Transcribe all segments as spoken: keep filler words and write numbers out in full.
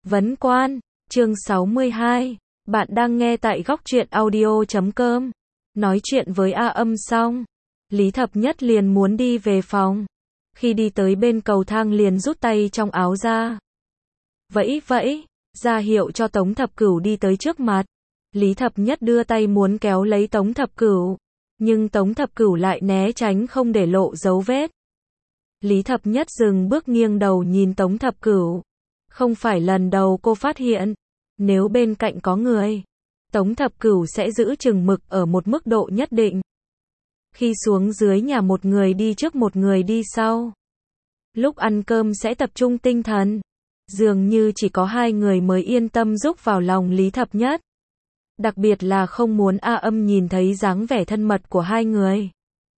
Vấn Quan, chương sáu mươi hai. Bạn đang nghe tại góc truyện audio chấm com. Nói chuyện với A Âm xong, Lý Thập Nhất liền muốn đi về phòng. Khi đi tới bên cầu thang liền rút tay trong áo ra. Vẫy vẫy, ra hiệu cho Tống Thập Cửu đi tới trước mặt. Lý Thập Nhất đưa tay muốn kéo lấy Tống Thập Cửu, nhưng Tống Thập Cửu lại né tránh không để lộ dấu vết. Lý Thập Nhất dừng bước nghiêng đầu nhìn Tống Thập Cửu. Không phải lần đầu cô phát hiện, nếu bên cạnh có người, Tống Thập Cửu sẽ giữ chừng mực ở một mức độ nhất định. Khi xuống dưới nhà một người đi trước một người đi sau. Lúc ăn cơm sẽ tập trung tinh thần. Dường như chỉ có hai người mới yên tâm rúc vào lòng Lý Thập Nhất. Đặc biệt là không muốn A Âm nhìn thấy dáng vẻ thân mật của hai người.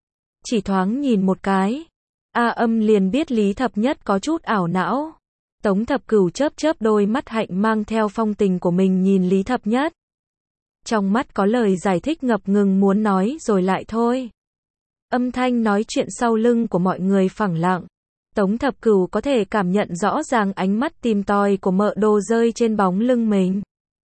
Chỉ thoáng nhìn một cái, A Âm liền biết Lý Thập Nhất có chút ảo não. Tống Thập Cửu chớp chớp đôi mắt hạnh mang theo phong tình của mình nhìn Lý Thập Nhất. Trong mắt có lời giải thích ngập ngừng muốn nói rồi lại thôi. Âm thanh nói chuyện sau lưng của mọi người phẳng lặng. Tống Thập Cửu có thể cảm nhận rõ ràng ánh mắt tìm tòi của Mợ Đồ rơi trên bóng lưng mình.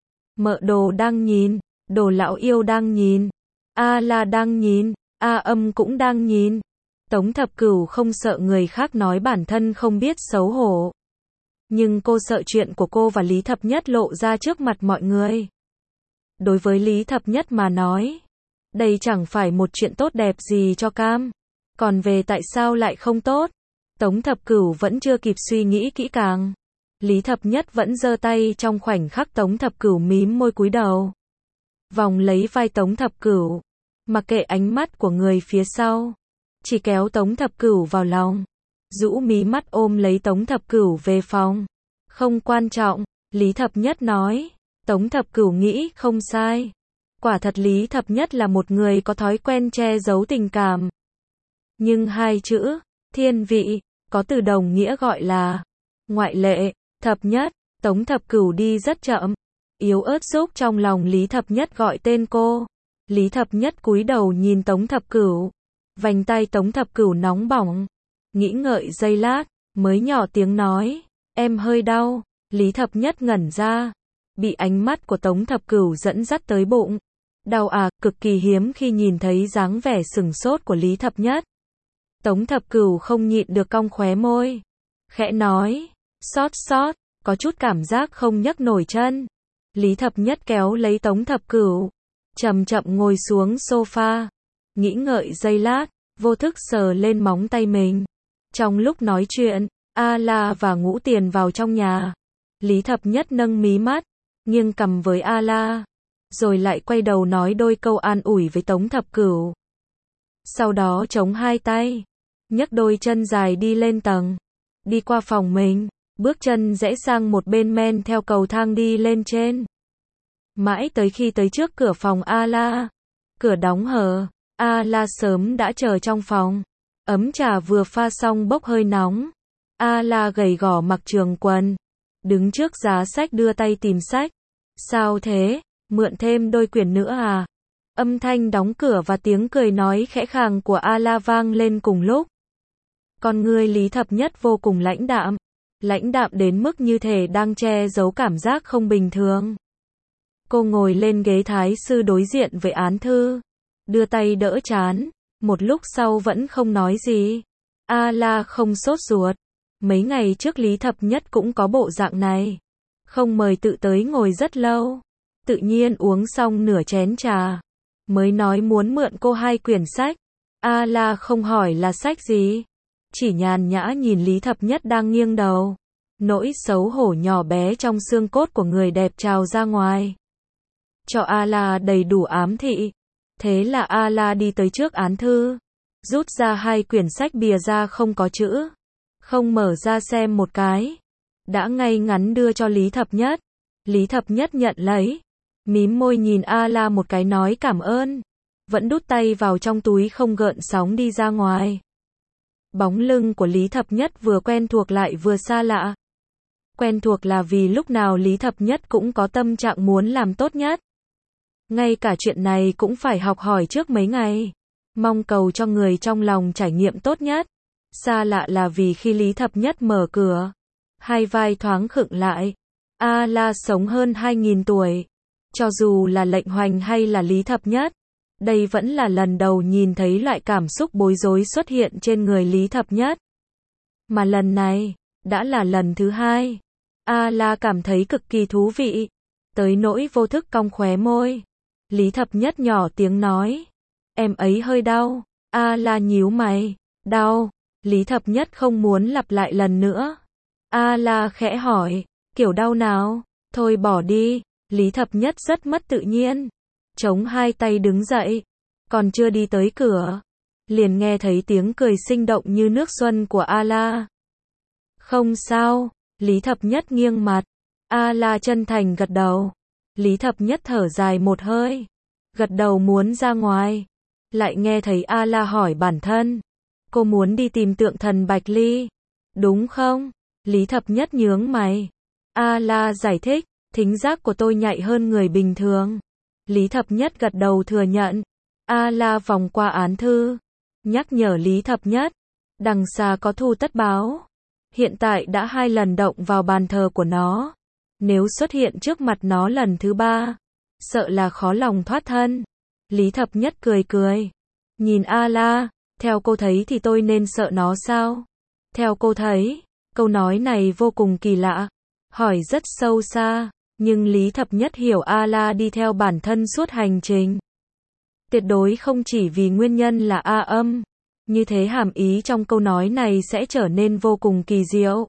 Mợ Đồ đang nhìn, Đồ lão yêu đang nhìn, A La đang nhìn, A Âm cũng đang nhìn. Tống Thập Cửu không sợ người khác nói bản thân không biết xấu hổ. Nhưng cô sợ chuyện của cô và Lý Thập Nhất lộ ra trước mặt mọi người. Đối với Lý Thập Nhất mà nói, đây chẳng phải một chuyện tốt đẹp gì cho cam. Còn về tại sao lại không tốt, Tống Thập Cửu vẫn chưa kịp suy nghĩ kỹ càng. Lý Thập Nhất vẫn giơ tay trong khoảnh khắc Tống Thập Cửu mím môi cúi đầu. Vòng lấy vai Tống Thập Cửu, mặc kệ ánh mắt của người phía sau, chỉ kéo Tống Thập Cửu vào lòng. Rũ mí mắt ôm lấy Tống Thập Cửu về phòng. Không quan trọng, Lý Thập Nhất nói. Tống Thập Cửu nghĩ không sai. Quả thật Lý Thập Nhất là một người có thói quen che giấu tình cảm. Nhưng hai chữ, thiên vị, có từ đồng nghĩa gọi là ngoại lệ. Thập Nhất, Tống Thập Cửu đi rất chậm. Yếu ớt xúc trong lòng Lý Thập Nhất gọi tên cô. Lý Thập Nhất cúi đầu nhìn Tống Thập Cửu. Vành tay Tống Thập Cửu nóng bỏng. Nghĩ ngợi giây lát, mới nhỏ tiếng nói, em hơi đau. Lý Thập Nhất ngẩn ra, bị ánh mắt của Tống Thập Cửu dẫn dắt tới bụng. Đau à, cực kỳ hiếm khi nhìn thấy dáng vẻ sừng sốt của Lý Thập Nhất. Tống Thập Cửu không nhịn được cong khóe môi, khẽ nói, xót xót, có chút cảm giác không nhấc nổi chân. Lý Thập Nhất kéo lấy Tống Thập Cửu, chậm chậm ngồi xuống sofa, nghĩ ngợi giây lát, vô thức sờ lên móng tay mình. Trong lúc nói chuyện, A La và Ngũ Tiền vào trong nhà. Lý Thập Nhất nâng mí mắt, nghiêng cằm với A La, rồi lại quay đầu nói đôi câu an ủi với Tống Thập Cửu. Sau đó chống hai tay, nhấc đôi chân dài đi lên tầng, đi qua phòng mình, bước chân rẽ sang một bên men theo cầu thang đi lên trên. Mãi tới khi tới trước cửa phòng A La, cửa đóng hờ, A La sớm đã chờ trong phòng. Ấm trà vừa pha xong bốc hơi nóng. A La gầy gò mặc trường quần, đứng trước giá sách đưa tay tìm sách. Sao thế, mượn thêm đôi quyển nữa à? Âm thanh đóng cửa và tiếng cười nói khẽ khàng của A La vang lên cùng lúc. Con người Lý Thập Nhất vô cùng lãnh đạm. Lãnh đạm đến mức như thể đang che giấu cảm giác không bình thường. Cô ngồi lên ghế thái sư đối diện với án thư, đưa tay đỡ trán. Một lúc sau vẫn không nói gì. A La không sốt ruột. Mấy ngày trước Lý Thập Nhất cũng có bộ dạng này. Không mời tự tới ngồi rất lâu. Tự nhiên uống xong nửa chén trà. Mới nói muốn mượn cô hai quyển sách. A La không hỏi là sách gì. Chỉ nhàn nhã nhìn Lý Thập Nhất đang nghiêng đầu. Nỗi xấu hổ nhỏ bé trong xương cốt của người đẹp trào ra ngoài. Cho A La đầy đủ ám thị. Thế là A La đi tới trước án thư, rút ra hai quyển sách bìa ra không có chữ, không mở ra xem một cái, đã ngay ngắn đưa cho Lý Thập Nhất. Lý Thập Nhất nhận lấy, mím môi nhìn A La một cái nói cảm ơn, vẫn đút tay vào trong túi không gợn sóng đi ra ngoài. Bóng lưng của Lý Thập Nhất vừa quen thuộc lại vừa xa lạ. Quen thuộc là vì lúc nào Lý Thập Nhất cũng có tâm trạng muốn làm tốt nhất. Ngay cả chuyện này cũng phải học hỏi trước mấy ngày. Mong cầu cho người trong lòng trải nghiệm tốt nhất. Xa lạ là vì khi Lý Thập Nhất mở cửa, hai vai thoáng khựng lại. A-la sống hơn hai nghìn tuổi. Cho dù là Lệnh Hoành hay là Lý Thập Nhất, đây vẫn là lần đầu nhìn thấy loại cảm xúc bối rối xuất hiện trên người Lý Thập Nhất. Mà lần này, đã là lần thứ hai. A-la cảm thấy cực kỳ thú vị, tới nỗi vô thức cong khóe môi. Lý Thập Nhất nhỏ tiếng nói, em ấy hơi đau. A-la nhíu mày, đau. Lý Thập Nhất không muốn lặp lại lần nữa. A-la khẽ hỏi, kiểu đau nào? Thôi bỏ đi. Lý Thập Nhất rất mất tự nhiên, chống hai tay đứng dậy, còn chưa đi tới cửa, liền nghe thấy tiếng cười sinh động như nước xuân của A-la. Không sao. Lý Thập Nhất nghiêng mặt. A-la chân thành gật đầu. Lý Thập Nhất thở dài một hơi, gật đầu muốn ra ngoài, lại nghe thấy A-la hỏi bản thân, cô muốn đi tìm tượng thần Bạch Ly, đúng không? Lý Thập Nhất nhướng mày. A-la giải thích, thính giác của tôi nhạy hơn người bình thường. Lý Thập Nhất gật đầu thừa nhận. A-la vòng qua án thư, nhắc nhở Lý Thập Nhất, đằng xa có thu tất báo. Hiện tại đã hai lần động vào bàn thờ của nó. Nếu xuất hiện trước mặt nó lần thứ ba, sợ là khó lòng thoát thân. Lý Thập Nhất cười cười, nhìn A-la, theo cô thấy thì tôi nên sợ nó sao? Theo cô thấy, câu nói này vô cùng kỳ lạ, hỏi rất sâu xa, nhưng Lý Thập Nhất hiểu A-la đi theo bản thân suốt hành trình. Tuyệt đối không chỉ vì nguyên nhân là A Âm, như thế hàm ý trong câu nói này sẽ trở nên vô cùng kỳ diệu.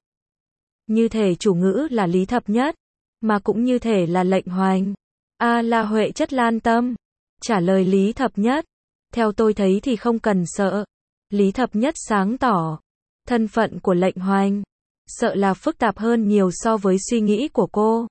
Như thể chủ ngữ là Lý Thập Nhất, mà cũng như thể là Lệnh Hoành. A-la Huệ chất lan tâm, trả lời Lý Thập Nhất, theo tôi thấy thì không cần sợ. Lý Thập Nhất sáng tỏ, thân phận của Lệnh Hoành, sợ là phức tạp hơn nhiều so với suy nghĩ của cô.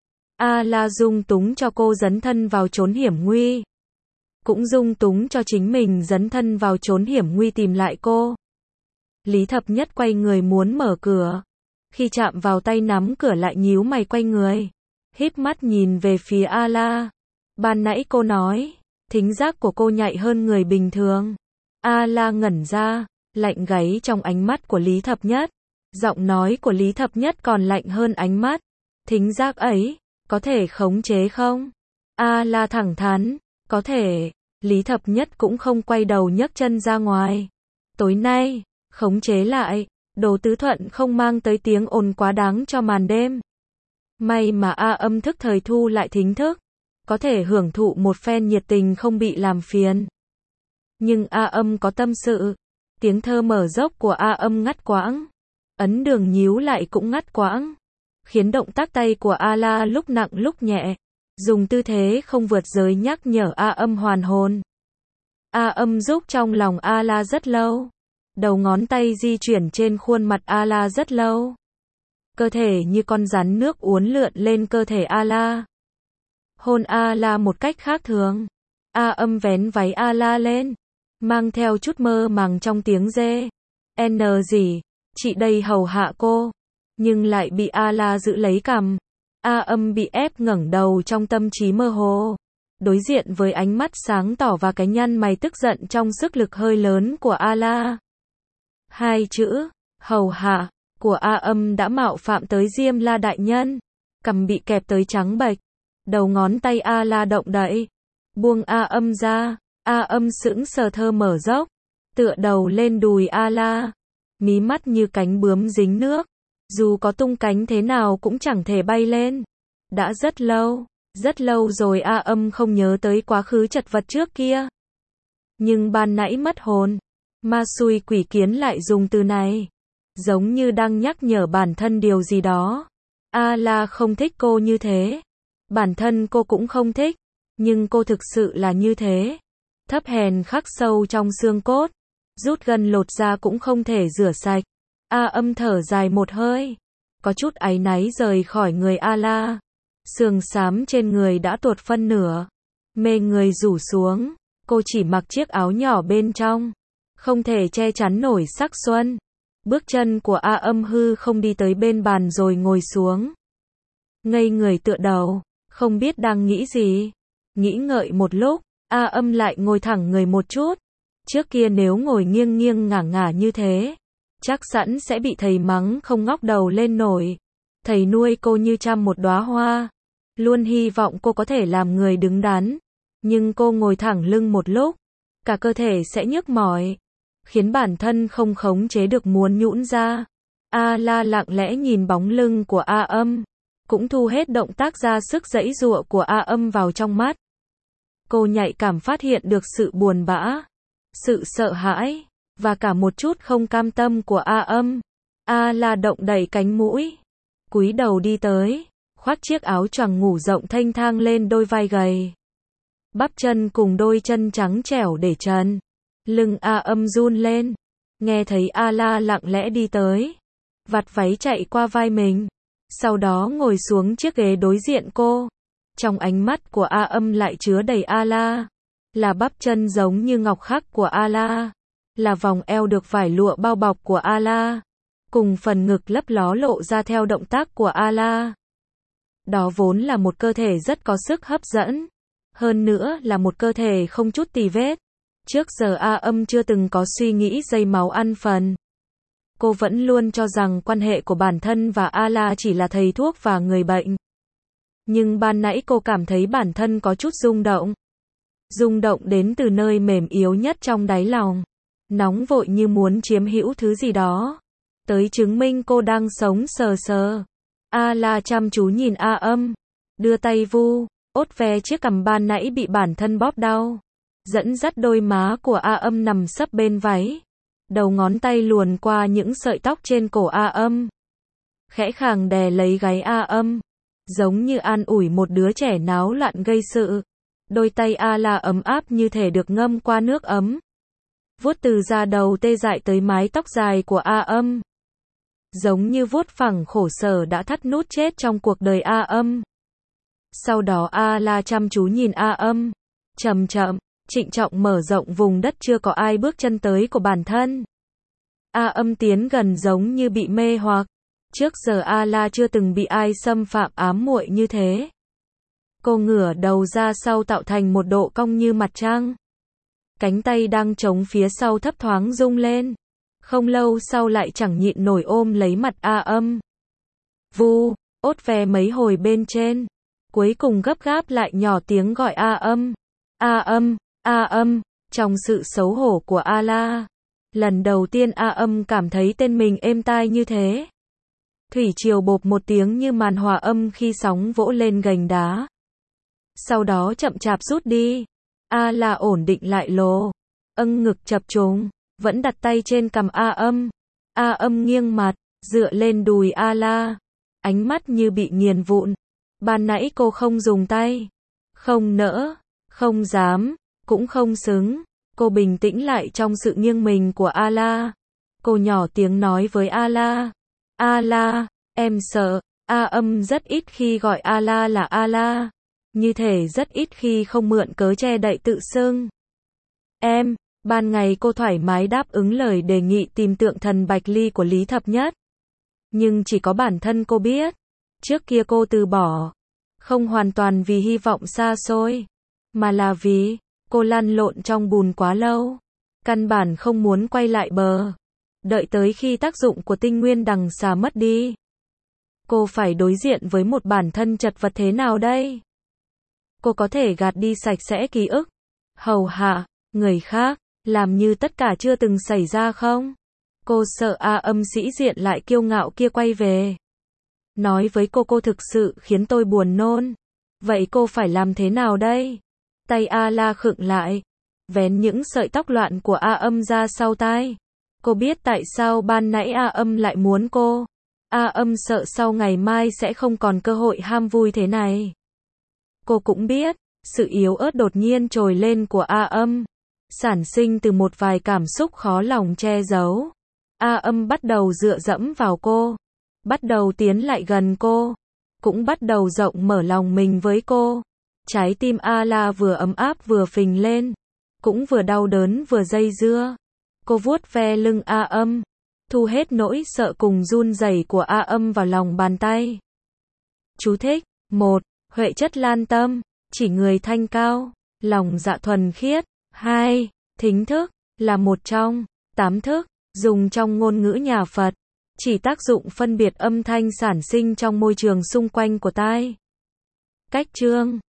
A-la dung túng cho cô dấn thân vào chốn hiểm nguy, cũng dung túng cho chính mình dấn thân vào chốn hiểm nguy tìm lại cô. Lý Thập Nhất quay người muốn mở cửa, khi chạm vào tay nắm cửa lại nhíu mày quay người, híp mắt nhìn về phía A-la. Ban nãy cô nói, thính giác của cô nhạy hơn người bình thường. A-la ngẩn ra, lạnh gáy trong ánh mắt của Lý Thập Nhất. Giọng nói của Lý Thập Nhất còn lạnh hơn ánh mắt. Thính giác ấy, có thể khống chế không? A-la thẳng thắn, có thể. Lý Thập Nhất cũng không quay đầu nhấc chân ra ngoài. Tối nay, khống chế lại, Đồ Tứ Thuận không mang tới tiếng ồn quá đáng cho màn đêm. May mà A Âm thức thời thu lại thính thức, có thể hưởng thụ một phen nhiệt tình không bị làm phiền. Nhưng A Âm có tâm sự, tiếng thơ mở dốc của A Âm ngắt quãng, ấn đường nhíu lại cũng ngắt quãng, khiến động tác tay của A-la lúc nặng lúc nhẹ, dùng tư thế không vượt giới nhắc nhở A Âm hoàn hồn. A Âm giúp trong lòng A-la rất lâu, đầu ngón tay di chuyển trên khuôn mặt A-la rất lâu. Cơ thể như con rắn nước uốn lượn lên cơ thể A-la. Hôn A-la một cách khác thường. A Âm vén váy A-la lên, mang theo chút mơ màng trong tiếng dê. N gì, chị đây hầu hạ cô. Nhưng lại bị A-la giữ lấy cằm. A Âm bị ép ngẩng đầu trong tâm trí mơ hồ, đối diện với ánh mắt sáng tỏ và cái nhăn mày tức giận trong sức lực hơi lớn của A-la. Hai chữ, hầu hạ, của A Âm đã mạo phạm tới Diêm La đại nhân. Cằm bị kẹp tới trắng bệch, đầu ngón tay A-la động đậy, buông A Âm ra. A Âm sững sờ thơ mở dốc, tựa đầu lên đùi A-la, mí mắt như cánh bướm dính nước, dù có tung cánh thế nào cũng chẳng thể bay lên. Đã rất lâu, rất lâu rồi A Âm không nhớ tới quá khứ chật vật trước kia. Nhưng ban nãy mất hồn, ma xui quỷ kiến lại dùng từ này, giống như đang nhắc nhở bản thân điều gì đó. A-la không thích cô như thế, bản thân cô cũng không thích, nhưng cô thực sự là như thế. Thấp hèn khắc sâu trong xương cốt, rút gân lột da cũng không thể rửa sạch. A Âm thở dài một hơi, có chút áy náy rời khỏi người A-la. Sườn xám trên người đã tuột phân nửa, mê người rủ xuống, cô chỉ mặc chiếc áo nhỏ bên trong, không thể che chắn nổi sắc xuân. Bước chân của A Âm hư không đi tới bên bàn rồi ngồi xuống. Ngây người tựa đầu, không biết đang nghĩ gì. Nghĩ ngợi một lúc, A Âm lại ngồi thẳng người một chút. Trước kia nếu ngồi nghiêng nghiêng ngả ngả như thế, chắc sẵn sẽ bị thầy mắng không ngóc đầu lên nổi. Thầy nuôi cô như chăm một đóa hoa, luôn hy vọng cô có thể làm người đứng đắn, nhưng cô ngồi thẳng lưng một lúc, cả cơ thể sẽ nhức mỏi, khiến bản thân không khống chế được muốn nhũn ra. A La lặng lẽ nhìn bóng lưng của A Âm, cũng thu hết động tác ra sức giãy giụa của A Âm vào trong mắt. Cô nhạy cảm phát hiện được sự buồn bã, sự sợ hãi, và cả một chút không cam tâm của A Âm. A La động đậy cánh mũi, cúi đầu đi tới, khoác chiếc áo choàng ngủ rộng thênh thang lên đôi vai gầy. Bắp chân cùng đôi chân trắng trẻo để trần. Lưng A Âm run lên, nghe thấy A La lặng lẽ đi tới, vạt váy chạy qua vai mình, sau đó ngồi xuống chiếc ghế đối diện cô. Trong ánh mắt của A Âm lại chứa đầy A La, là bắp chân giống như ngọc khắc của A La, là vòng eo được vải lụa bao bọc của A La, cùng phần ngực lấp ló lộ ra theo động tác của A La. Đó vốn là một cơ thể rất có sức hấp dẫn, hơn nữa là một cơ thể không chút tì vết. Trước giờ A Âm chưa từng có suy nghĩ dây máu ăn phần. Cô vẫn luôn cho rằng quan hệ của bản thân và A La chỉ là thầy thuốc và người bệnh. Nhưng ban nãy cô cảm thấy bản thân có chút rung động. Rung động đến từ nơi mềm yếu nhất trong đáy lòng. Nóng vội như muốn chiếm hữu thứ gì đó. Tới chứng minh cô đang sống sờ sờ. A La chăm chú nhìn A Âm, đưa tay vu, ốt ve chiếc cằm ban nãy bị bản thân bóp đau. Dẫn dắt đôi má của A Âm nằm sấp bên váy. Đầu ngón tay luồn qua những sợi tóc trên cổ A Âm. Khẽ khàng đè lấy gáy A Âm, giống như an ủi một đứa trẻ náo loạn gây sự. Đôi tay A La ấm áp như thể được ngâm qua nước ấm. Vuốt từ da đầu tê dại tới mái tóc dài của A Âm. Giống như vuốt phẳng khổ sở đã thắt nút chết trong cuộc đời A Âm. Sau đó A La chăm chú nhìn A Âm, chậm chậm, trịnh trọng mở rộng vùng đất chưa có ai bước chân tới của bản thân. A Âm tiến gần giống như bị mê hoặc. Trước giờ A La chưa từng bị ai xâm phạm ám muội như thế. Cô ngửa đầu ra sau tạo thành một độ cong như mặt trăng. Cánh tay đang chống phía sau thấp thoáng rung lên. Không lâu sau lại chẳng nhịn nổi ôm lấy mặt A Âm. Vu, ốt ve mấy hồi bên trên. Cuối cùng gấp gáp lại nhỏ tiếng gọi A Âm. A Âm, A Âm, trong sự xấu hổ của A La. Lần đầu tiên A Âm cảm thấy tên mình êm tai như thế. Thủy triều bộp một tiếng như màn hòa âm khi sóng vỗ lên gành đá. Sau đó chậm chạp rút đi. A La ổn định lại lồ. Âng ngực chập trùng, vẫn đặt tay trên cằm A Âm. A Âm nghiêng mặt, dựa lên đùi A La. Ánh mắt như bị nghiền vụn. Ban nãy cô không dùng tay. Không nỡ, không dám, cũng không xứng. Cô bình tĩnh lại trong sự nghiêng mình của A La. Cô nhỏ tiếng nói với A La. A La, em sợ. A Âm rất ít khi gọi A La là A La. Như thể rất ít khi không mượn cớ che đậy tự xưng. Em, ban ngày cô thoải mái đáp ứng lời đề nghị tìm tượng thần Bạch Ly của Lý Thập Nhất. Nhưng chỉ có bản thân cô biết. Trước kia cô từ bỏ. Không hoàn toàn vì hy vọng xa xôi. Mà là vì cô lăn lộn trong bùn quá lâu. Căn bản không muốn quay lại bờ. Đợi tới khi tác dụng của tinh nguyên đằng xà mất đi. Cô phải đối diện với một bản thân chật vật thế nào đây? Cô có thể gạt đi sạch sẽ ký ức, hầu hạ người khác, làm như tất cả chưa từng xảy ra không? Cô sợ A Âm sĩ diện lại kiêu ngạo kia quay về. Nói với cô cô thực sự khiến tôi buồn nôn. Vậy cô phải làm thế nào đây? Tay A La khựng lại, vén những sợi tóc loạn của A Âm ra sau tai. Cô biết tại sao ban nãy A Âm lại muốn cô. A Âm sợ sau ngày mai sẽ không còn cơ hội ham vui thế này. Cô cũng biết, sự yếu ớt đột nhiên trồi lên của A Âm, sản sinh từ một vài cảm xúc khó lòng che giấu. A Âm bắt đầu dựa dẫm vào cô, bắt đầu tiến lại gần cô, cũng bắt đầu rộng mở lòng mình với cô. Trái tim A La vừa ấm áp vừa phình lên, cũng vừa đau đớn vừa dây dưa. Cô vuốt ve lưng A Âm, thu hết nỗi sợ cùng run rẩy của A Âm vào lòng bàn tay. Chú thích: một. Huệ chất lan tâm, chỉ người thanh cao, lòng dạ thuần khiết. Hai. Thính thức, là một trong tám thức, dùng trong ngôn ngữ nhà Phật. chỉ tác dụng phân biệt âm thanh sản sinh trong môi trường xung quanh của tai. Cách chương